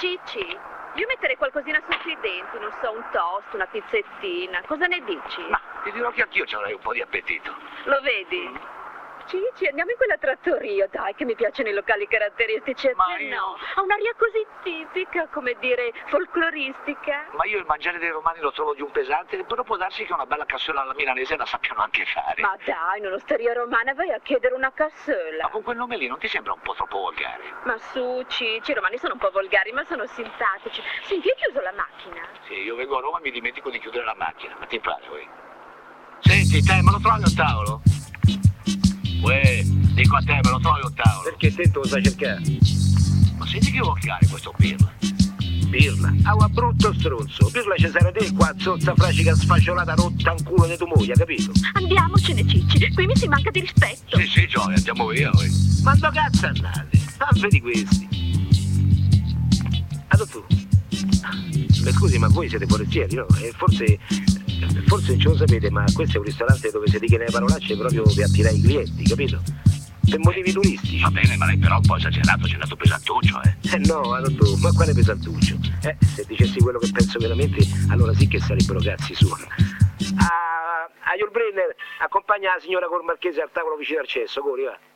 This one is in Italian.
Cicci, io metterei qualcosina sotto i denti, non so, un toast, una pizzettina. Cosa ne dici? Ma ti dirò che anch'io ci avrei un po' di appetito. Lo vedi? Cicci, andiamo in quella trattoria, dai, che mi piacciono i locali caratteristici. A Ma te io- no, ha un'aria così tipica, come dire, folcloristica. Ma io il mangiare dei romani lo trovo di un pesante, però può darsi che una bella cassola alla milanese la sappiano anche fare. Ma dai, in un'osteria romana vai a chiedere una Ma cassola. con quel nome lì non ti sembra un po' troppo volgare? Ma su, Cicci, i romani sono un po' volgari, ma sono simpatici. Senti, hai chiuso la macchina? Sì, io vengo a Roma e mi dimentico di chiudere la macchina, ma ti pare, uè? Senti, te, me lo trovi un tavolo? Uè, dico a te, me lo trovi un tavolo? Perché te lo sai cercare? Ma senti che volgare questo pirla. Pirla. Ah, brutto stronzo. Pirla ci sarà te qua, zozza fracica sfasciolata rotta in culo di tua moglie, capito? Andiamocene, Cicci, qui mi si manca di rispetto. Sì, sì, Gioia, andiamo via, uè. Ma dove cazzo andate? Salve di questi. Ah, tu. Scusi, ma voi siete forestieri, no? E forse non ce lo sapete, ma questo è un ristorante dove si dicono le parolacce proprio per attirare i clienti, capito? Per motivi turistici. Va bene, ma lei però un po' esagerato, c'è andato pesantuccio, eh. No, tu, ma quale pesantuccio? Se dicessi quello che penso veramente, allora sì che sarebbero cazzi suoni. A Yulbrenner, accompagna la signora col marchese al tavolo vicino al cesso, corri, va.